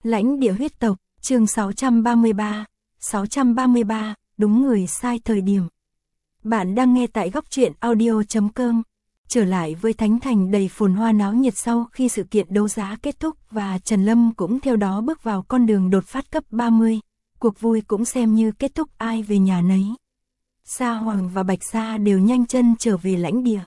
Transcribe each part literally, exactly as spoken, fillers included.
Lãnh địa huyết tộc, chương sáu trăm ba mươi ba, sáu trăm ba mươi ba, đúng người sai thời điểm. Bạn đang nghe tại góc truyện audio chấm com. Trở lại với Thánh Thành đầy phồn hoa náo nhiệt sau khi sự kiện đấu giá kết thúc và Trần Lâm cũng theo đó bước vào con đường đột phát cấp ba mươi. Cuộc vui cũng xem như kết thúc, ai về nhà nấy. Sa Hoàng và Bạch Sa đều nhanh chân trở về lãnh địa.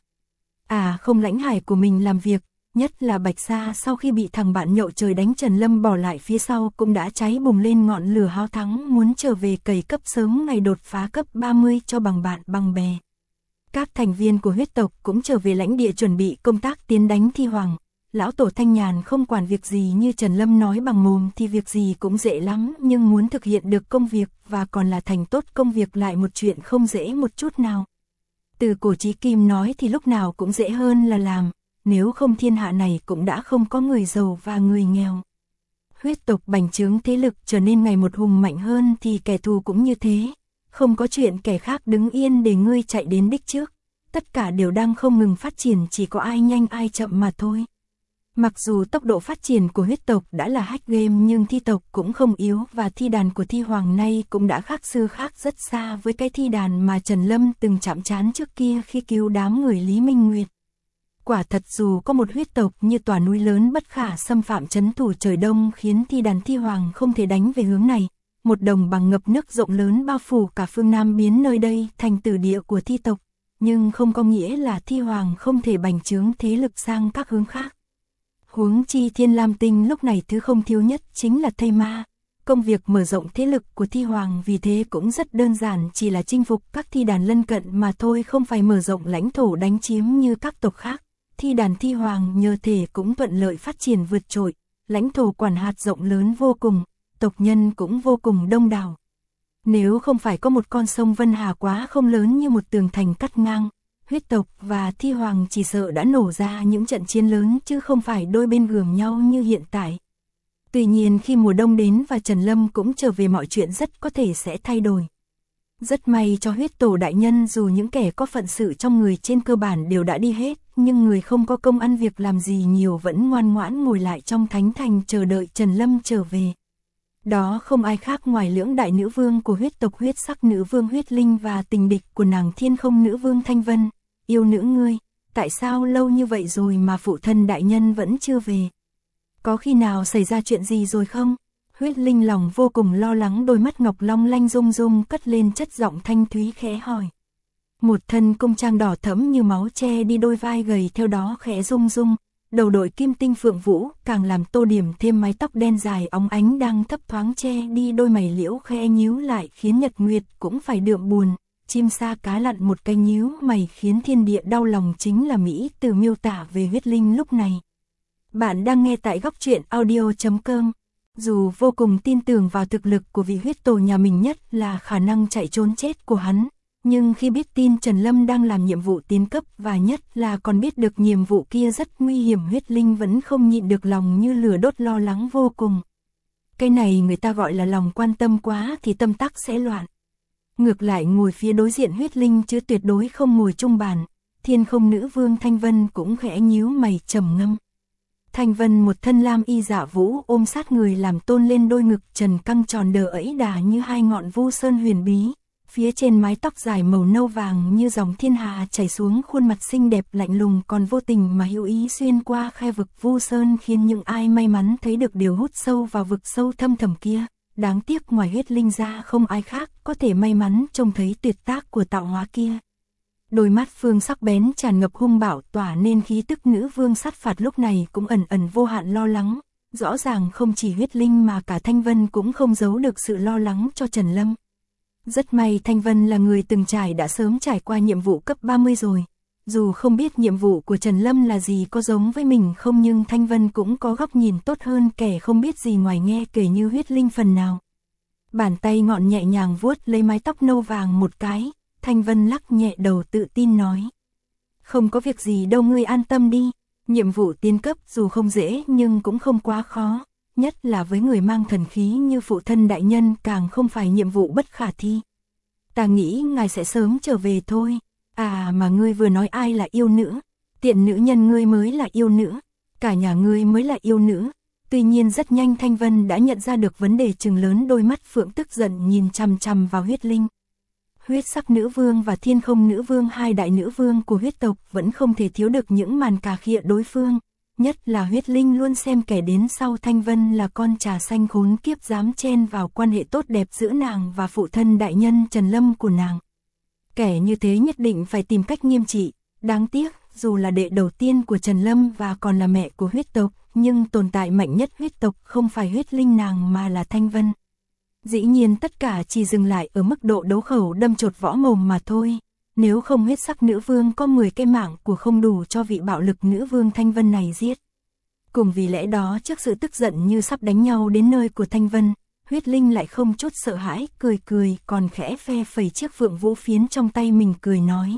À không, lãnh hải của mình làm việc, nhất là Bạch Sa sau khi bị thằng bạn nhậu trời đánh Trần Lâm bỏ lại phía sau cũng đã cháy bùng lên ngọn lửa háo thắng muốn trở về cày cấp sớm ngày đột phá cấp ba mươi cho bằng bạn bằng bè. Các thành viên của huyết tộc cũng trở về lãnh địa chuẩn bị công tác tiến đánh Thi Hoàng. Lão tổ Thanh Nhàn không quản việc gì, như Trần Lâm nói bằng mồm thì việc gì cũng dễ lắm, nhưng muốn thực hiện được công việc và còn là thành tốt công việc lại một chuyện không dễ một chút nào. Từ cổ chí kim nói thì lúc nào cũng dễ hơn là làm, nếu không thiên hạ này cũng đã không có người giàu và người nghèo. Huyết tộc bành trướng thế lực trở nên ngày một hùng mạnh hơn thì kẻ thù cũng như thế. Không có chuyện kẻ khác đứng yên để ngươi chạy đến đích trước. Tất cả đều đang không ngừng phát triển, chỉ có ai nhanh ai chậm mà thôi. Mặc dù tốc độ phát triển của huyết tộc đã là hack game nhưng thi tộc cũng không yếu, và thi đàn của Thi Hoàng nay cũng đã khác xưa khác rất xa với cái thi đàn mà Trần Lâm từng chạm trán trước kia khi cứu đám người Lý Minh Nguyệt. Quả thật dù có một huyết tộc như tòa núi lớn bất khả xâm phạm trấn thủ trời đông khiến thi đàn Thi Hoàng không thể đánh về hướng này, một đồng bằng ngập nước rộng lớn bao phủ cả phương Nam biến nơi đây thành tử địa của thi tộc, nhưng không có nghĩa là Thi Hoàng không thể bành trướng thế lực sang các hướng khác. Huống chi Thiên Lam Tinh lúc này thứ không thiếu nhất chính là thây ma. Công việc mở rộng thế lực của Thi Hoàng vì thế cũng rất đơn giản, chỉ là chinh phục các thi đàn lân cận mà thôi, không phải mở rộng lãnh thổ đánh chiếm như các tộc khác. Thi đàn Thi Hoàng nhờ thể cũng thuận lợi phát triển vượt trội, lãnh thổ quản hạt rộng lớn vô cùng, tộc nhân cũng vô cùng đông đảo. Nếu không phải có một con sông Vân Hà quá không lớn như một tường thành cắt ngang, huyết tộc và Thi Hoàng chỉ sợ đã nổ ra những trận chiến lớn chứ không phải đôi bên gườm nhau như hiện tại. Tuy nhiên khi mùa đông đến và Trần Lâm cũng trở về, mọi chuyện rất có thể sẽ thay đổi. Rất may cho huyết tổ đại nhân, dù những kẻ có phận sự trong người trên cơ bản đều đã đi hết, nhưng người không có công ăn việc làm gì nhiều vẫn ngoan ngoãn ngồi lại trong thánh thành chờ đợi Trần Lâm trở về. Đó không ai khác ngoài lưỡng đại nữ vương của huyết tộc, huyết sắc nữ vương Huyết Linh và tình địch của nàng Thiên Không nữ vương Thanh Vân. Yêu nữ ngươi, tại sao lâu như vậy rồi mà phụ thân đại nhân vẫn chưa về? Có khi nào xảy ra chuyện gì rồi không? Huyết Linh lòng vô cùng lo lắng, đôi mắt ngọc long lanh rung rung cất lên chất giọng thanh thúy khẽ hỏi. Một thân cung trang đỏ thẫm như máu che đi đôi vai gầy theo đó khẽ rung rung, đầu đội kim tinh phượng vũ càng làm tô điểm thêm mái tóc đen dài óng ánh đang thấp thoáng che đi đôi mày liễu khẽ nhíu lại khiến Nhật Nguyệt cũng phải đượm buồn. Chim sa cá lặn một cái nhíu mày khiến thiên địa đau lòng, chính là Mỹ từ miêu tả về Huyết Linh lúc này. Bạn đang nghe tại góc truyện audio chấm com. Dù vô cùng tin tưởng vào thực lực của vị huyết tổ nhà mình, nhất là khả năng chạy trốn chết của hắn, nhưng khi biết tin Trần Lâm đang làm nhiệm vụ tiến cấp và nhất là còn biết được nhiệm vụ kia rất nguy hiểm, Huyết Linh vẫn không nhịn được lòng như lửa đốt, lo lắng vô cùng. Cái này người ta gọi là lòng quan tâm quá thì tâm tắc sẽ loạn. Ngược lại ngồi phía đối diện Huyết Linh chứ tuyệt đối không ngồi chung bàn, Thiên Không nữ vương Thanh Vân cũng khẽ nhíu mày trầm ngâm. Thanh Vân một thân lam y dạ vũ ôm sát người làm tôn lên đôi ngực trần căng tròn đờ ấy đà như hai ngọn vu sơn huyền bí, phía trên mái tóc dài màu nâu vàng như dòng thiên hà chảy xuống khuôn mặt xinh đẹp lạnh lùng còn vô tình mà hữu ý xuyên qua khe vực vu sơn, khiến những ai may mắn thấy được điều hút sâu vào vực sâu thâm thẳm kia. Đáng tiếc ngoài Huyết Linh ra không ai khác có thể may mắn trông thấy tuyệt tác của tạo hóa kia. Đôi mắt phương sắc bén tràn ngập hung bạo tỏa nên khí tức nữ vương sát phạt, lúc này cũng ẩn ẩn vô hạn lo lắng. Rõ ràng không chỉ Huyết Linh mà cả Thanh Vân cũng không giấu được sự lo lắng cho Trần Lâm. Rất may Thanh Vân là người từng trải, đã sớm trải qua nhiệm vụ cấp ba mươi rồi. Dù không biết nhiệm vụ của Trần Lâm là gì, có giống với mình không, nhưng Thanh Vân cũng có góc nhìn tốt hơn kẻ không biết gì ngoài nghe kể như Huyết Linh phần nào. Bàn tay ngọn nhẹ nhàng vuốt lấy mái tóc nâu vàng một cái, Thanh Vân lắc nhẹ đầu tự tin nói. Không có việc gì đâu, ngươi an tâm đi. Nhiệm vụ tiến cấp dù không dễ nhưng cũng không quá khó, nhất là với người mang thần khí như phụ thân đại nhân càng không phải nhiệm vụ bất khả thi. Ta nghĩ ngài sẽ sớm trở về thôi. À mà ngươi vừa nói ai là yêu nữ? Tiện nữ nhân ngươi mới là yêu nữ, cả nhà ngươi mới là yêu nữ. Tuy nhiên rất nhanh Thanh Vân đã nhận ra được vấn đề, trừng lớn đôi mắt phượng tức giận nhìn chằm chằm vào huyết linh. Huyết sắc nữ vương và thiên không nữ vương, hai đại nữ vương của huyết tộc, vẫn không thể thiếu được những màn cà khịa đối phương. Nhất là huyết linh luôn xem kẻ đến sau Thanh Vân là con trà xanh khốn kiếp dám chen vào quan hệ tốt đẹp giữa nàng và phụ thân đại nhân Trần Lâm của nàng. Kẻ như thế nhất định phải tìm cách nghiêm trị. Đáng tiếc, dù là đệ đầu tiên của Trần Lâm và còn là mẹ của huyết tộc, nhưng tồn tại mạnh nhất huyết tộc không phải huyết linh nàng mà là Thanh Vân. Dĩ nhiên tất cả chỉ dừng lại ở mức độ đấu khẩu đâm chột võ mồm mà thôi. Nếu không huyết sắc nữ vương có mười cái mạng của không đủ cho vị bạo lực nữ vương Thanh Vân này giết. Cùng vì lẽ đó trước sự tức giận như sắp đánh nhau đến nơi của Thanh Vân, huyết linh lại không chút sợ hãi, cười cười còn khẽ phe phẩy chiếc phượng vũ phiến trong tay mình cười nói.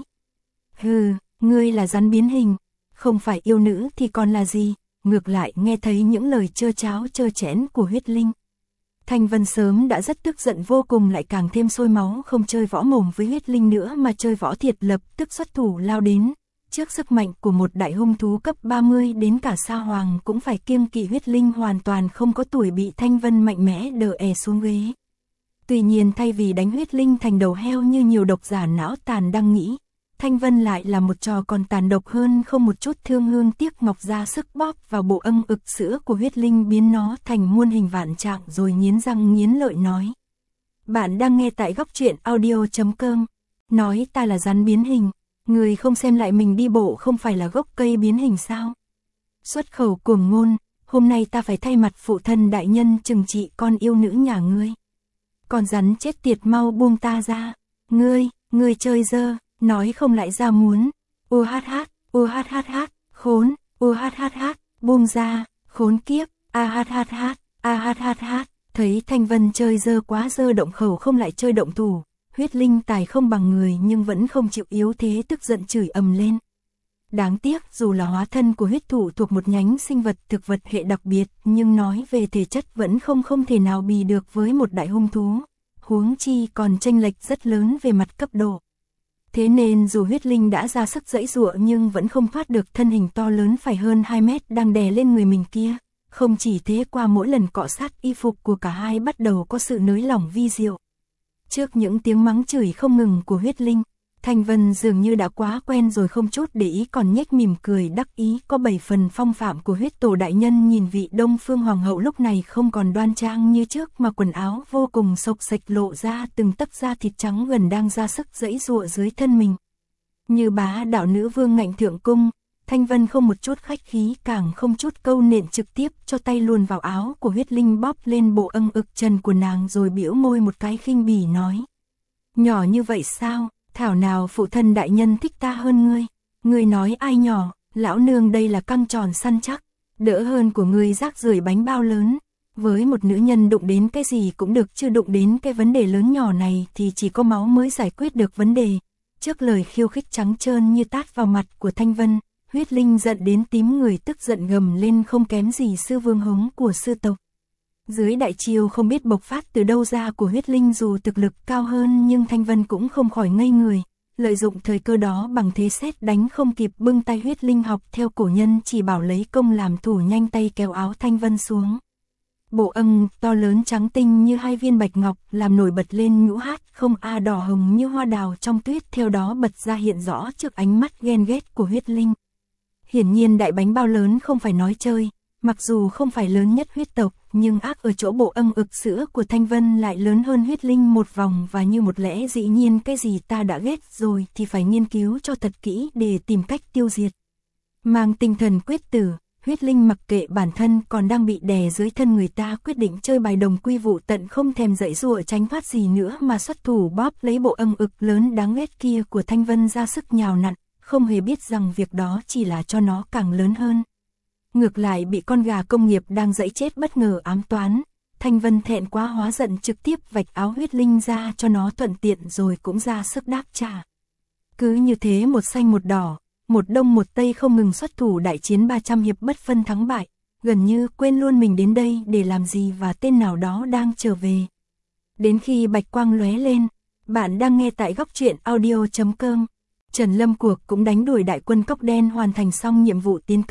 Hừ, ngươi là rắn biến hình, không phải yêu nữ thì còn là gì? Ngược lại nghe thấy những lời trơ cháo trơ chẽn của huyết linh. Thanh Vân sớm đã rất tức giận vô cùng, lại càng thêm sôi máu, không chơi võ mồm với huyết linh nữa mà chơi võ thiệt, lập tức xuất thủ lao đến. Trước sức mạnh của một đại hung thú cấp ba mươi, đến cả Sa Hoàng cũng phải kiêng kỵ huyết linh hoàn toàn không có tuổi, bị Thanh Vân mạnh mẽ đờ è xuống ghế. Tuy nhiên thay vì đánh huyết linh thành đầu heo như nhiều độc giả não tàn đang nghĩ, Thanh Vân lại là một trò còn tàn độc hơn, không một chút thương hương tiếc ngọc, ra sức bóp vào bộ âng ực sữa của huyết linh, biến nó thành muôn hình vạn trạng rồi nghiến răng nghiến lợi nói. Bạn đang nghe tại góc truyện audio chấm com. Nói ta là rắn biến hình, người không xem lại mình đi bộ không phải là gốc cây biến hình sao? Xuất khẩu cuồng ngôn, hôm nay ta phải thay mặt phụ thân đại nhân trừng trị con yêu nữ nhà ngươi. Con rắn chết tiệt, mau buông ta ra. Ngươi, ngươi chơi dơ. Nói không lại ra muốn. U hát hát, u hát hát hát, khốn, u hát hát hát, buông ra, khốn kiếp, a hát hát hát, a hát hát hát. Thấy Thanh Vân chơi dơ quá dơ, động khẩu không lại chơi động thủ, huyết linh tài không bằng người nhưng vẫn không chịu yếu thế, tức giận chửi ầm lên. Đáng tiếc dù là hóa thân của huyết thủ thuộc một nhánh sinh vật thực vật hệ đặc biệt, nhưng nói về thể chất vẫn không không thể nào bì được với một đại hung thú. Huống chi còn chênh lệch rất lớn về mặt cấp độ. Thế nên dù huyết linh đã ra sức giãy giụa nhưng vẫn không thoát được thân hình to lớn phải hơn hai mét đang đè lên người mình kia. Không chỉ thế, qua mỗi lần cọ sát, y phục của cả hai bắt đầu có sự nới lỏng vi diệu. Trước những tiếng mắng chửi không ngừng của huyết linh, Thanh Vân dường như đã quá quen rồi, không chút để ý còn nhếch mỉm cười đắc ý. Có bảy phần phong phạm của huyết tổ đại nhân, nhìn vị Đông Phương Hoàng hậu lúc này không còn đoan trang như trước mà quần áo vô cùng xộc xệch, lộ ra từng tấc da thịt trắng gần đang ra sức giãy giụa dưới thân mình. Như bá đạo nữ vương ngạnh thượng cung, Thanh Vân không một chút khách khí, càng không chút câu nện, trực tiếp cho tay luồn vào áo của huyết linh, bóp lên bộ âng ực trần của nàng rồi bĩu môi một cái khinh bỉ nói. Nhỏ như vậy sao? Thảo nào phụ thân đại nhân thích ta hơn ngươi. Ngươi nói ai nhỏ? Lão nương đây là căng tròn săn chắc, đỡ hơn của ngươi rác rưởi bánh bao lớn. Với một nữ nhân đụng đến cái gì cũng được, chưa đụng đến cái vấn đề lớn nhỏ này thì chỉ có máu mới giải quyết được vấn đề. Trước lời khiêu khích trắng trơn như tát vào mặt của Thanh Vân, huyết linh giận đến tím người, tức giận gầm lên không kém gì sư vương hống của sư tộc. Dưới đại chiêu không biết bộc phát từ đâu ra của huyết linh, dù thực lực cao hơn nhưng Thanh Vân cũng không khỏi ngây người, lợi dụng thời cơ đó bằng thế sét đánh không kịp, bưng tay huyết linh học theo cổ nhân chỉ bảo lấy công làm thủ, nhanh tay kéo áo Thanh Vân xuống. Bộ âng to lớn trắng tinh như hai viên bạch ngọc làm nổi bật lên nhũ hát không a đỏ hồng như hoa đào trong tuyết, theo đó bật ra hiện rõ trước ánh mắt ghen ghét của huyết linh. Hiển nhiên đại bánh bao lớn không phải nói chơi. Mặc dù không phải lớn nhất huyết tộc, nhưng ác ở chỗ bộ âng ực sữa của Thanh Vân lại lớn hơn huyết linh một vòng, và như một lẽ dĩ nhiên cái gì ta đã ghét rồi thì phải nghiên cứu cho thật kỹ để tìm cách tiêu diệt. Mang tinh thần quyết tử, huyết linh mặc kệ bản thân còn đang bị đè dưới thân người ta, quyết định chơi bài đồng quy vụ tận, không thèm giãy giụa tránh thoát gì nữa mà xuất thủ bóp lấy bộ âng ực lớn đáng ghét kia của Thanh Vân ra sức nhào nặn, không hề biết rằng việc đó chỉ là cho nó càng lớn hơn. Ngược lại bị con gà công nghiệp đang dãy chết bất ngờ ám toán, Thanh Vân thẹn quá hóa giận trực tiếp vạch áo huyết linh ra cho nó thuận tiện, rồi cũng ra sức đáp trả. Cứ như thế một xanh một đỏ, một đông một tây không ngừng xuất thủ, đại chiến ba trăm hiệp bất phân thắng bại, gần như quên luôn mình đến đây để làm gì và tên nào đó đang trở về. Đến khi bạch quang lóe lên, bạn đang nghe tại góc truyện audio chấm com. Trần Lâm cuộc cũng đánh đuổi đại quân cốc đen, hoàn thành xong nhiệm vụ tiến cấp.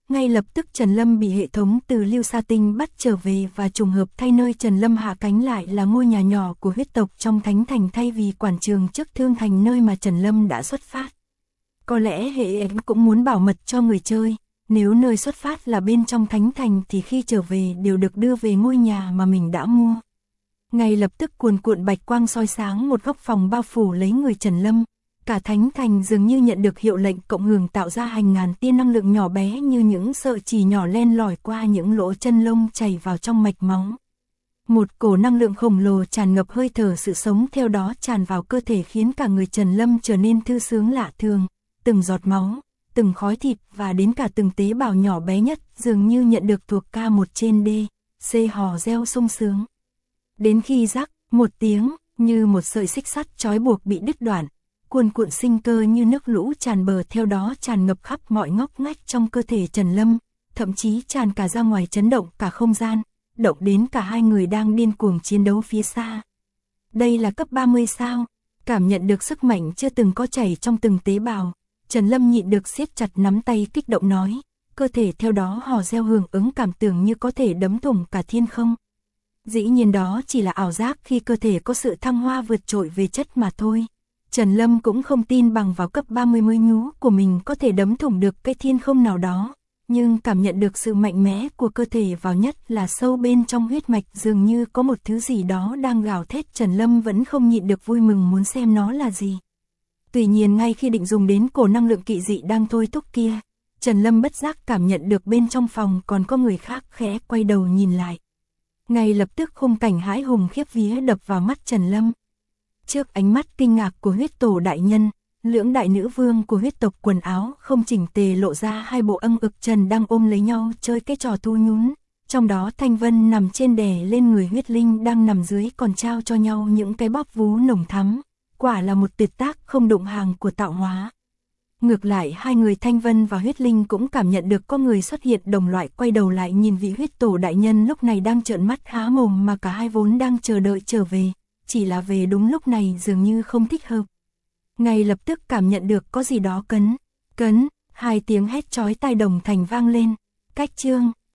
ngay lập tức Trần Lâm bị hệ thống từ Lưu Sa Tinh bắt trở về và trùng hợp thay nơi Trần Lâm hạ cánh lại là ngôi nhà nhỏ của huyết tộc trong Thánh Thành thay vì quảng trường trước Thương Thành nơi mà Trần Lâm đã xuất phát. Có lẽ hệ em cũng muốn bảo mật cho người chơi, nếu nơi xuất phát là bên trong Thánh Thành thì khi trở về đều được đưa về ngôi nhà mà mình đã mua. Ngay lập tức cuồn cuộn bạch quang soi sáng một góc phòng bao phủ lấy người Trần Lâm. Cả Thánh Thành dường như nhận được hiệu lệnh cộng hưởng tạo ra hàng ngàn tia năng lượng nhỏ bé như những sợi chỉ nhỏ len lỏi qua những lỗ chân lông chảy vào trong mạch máu. Một cổ năng lượng khổng lồ tràn ngập hơi thở sự sống theo đó tràn vào cơ thể khiến cả người Trần Lâm trở nên thư sướng lạ thường. Từng giọt máu, từng khói thịt và đến cả từng tế bào nhỏ bé nhất dường như nhận được thuộc ca một trên D, C hò reo sung sướng. Đến khi rắc, một tiếng, như một sợi xích sắt trói buộc bị đứt đoạn, cuồn cuộn sinh cơ như nước lũ tràn bờ theo đó tràn ngập khắp mọi ngóc ngách trong cơ thể Trần Lâm, thậm chí tràn cả ra ngoài chấn động cả không gian, động đến cả hai người đang điên cuồng chiến đấu phía xa. Đây là cấp ba mươi sao? Cảm nhận được sức mạnh chưa từng có chảy trong từng tế bào, Trần Lâm nhịn được siết chặt nắm tay kích động nói, cơ thể theo đó hò reo hưởng ứng cảm tưởng như có thể đấm thủng cả thiên không. Dĩ nhiên đó chỉ là ảo giác khi cơ thể có sự thăng hoa vượt trội về chất mà thôi. Trần Lâm cũng không tin bằng vào cấp ba mươi mới nhú của mình có thể đấm thủng được cái thiên không nào đó, nhưng cảm nhận được sự mạnh mẽ của cơ thể vào nhất là sâu bên trong huyết mạch dường như có một thứ gì đó đang gào thét. Trần Lâm vẫn không nhịn được vui mừng muốn xem nó là gì. Tuy nhiên ngay khi định dùng đến cổ năng lượng kỵ dị đang thôi thúc kia, Trần Lâm bất giác cảm nhận được bên trong phòng còn có người khác khẽ quay đầu nhìn lại. Ngay lập tức khung cảnh hãi hùng khiếp vía đập vào mắt Trần Lâm. Trước ánh mắt kinh ngạc của huyết tổ đại nhân, lưỡng đại nữ vương của huyết tộc quần áo không chỉnh tề lộ ra hai bộ âng ực trần đang ôm lấy nhau chơi cái trò thu nhún. Trong đó Thanh Vân nằm trên đè lên người huyết linh đang nằm dưới còn trao cho nhau những cái bóp vú nồng thắm. Quả là một tuyệt tác không đụng hàng của tạo hóa. Ngược lại hai người Thanh Vân và huyết linh cũng cảm nhận được có người xuất hiện đồng loại quay đầu lại nhìn vị huyết tổ đại nhân lúc này đang trợn mắt há mồm mà cả hai vốn đang chờ đợi trở về. Chỉ là về đúng lúc này dường như không thích hợp. Ngay lập tức cảm nhận được có gì đó cấn, cấn, hai tiếng hét chói tai đồng thành vang lên. Cách chương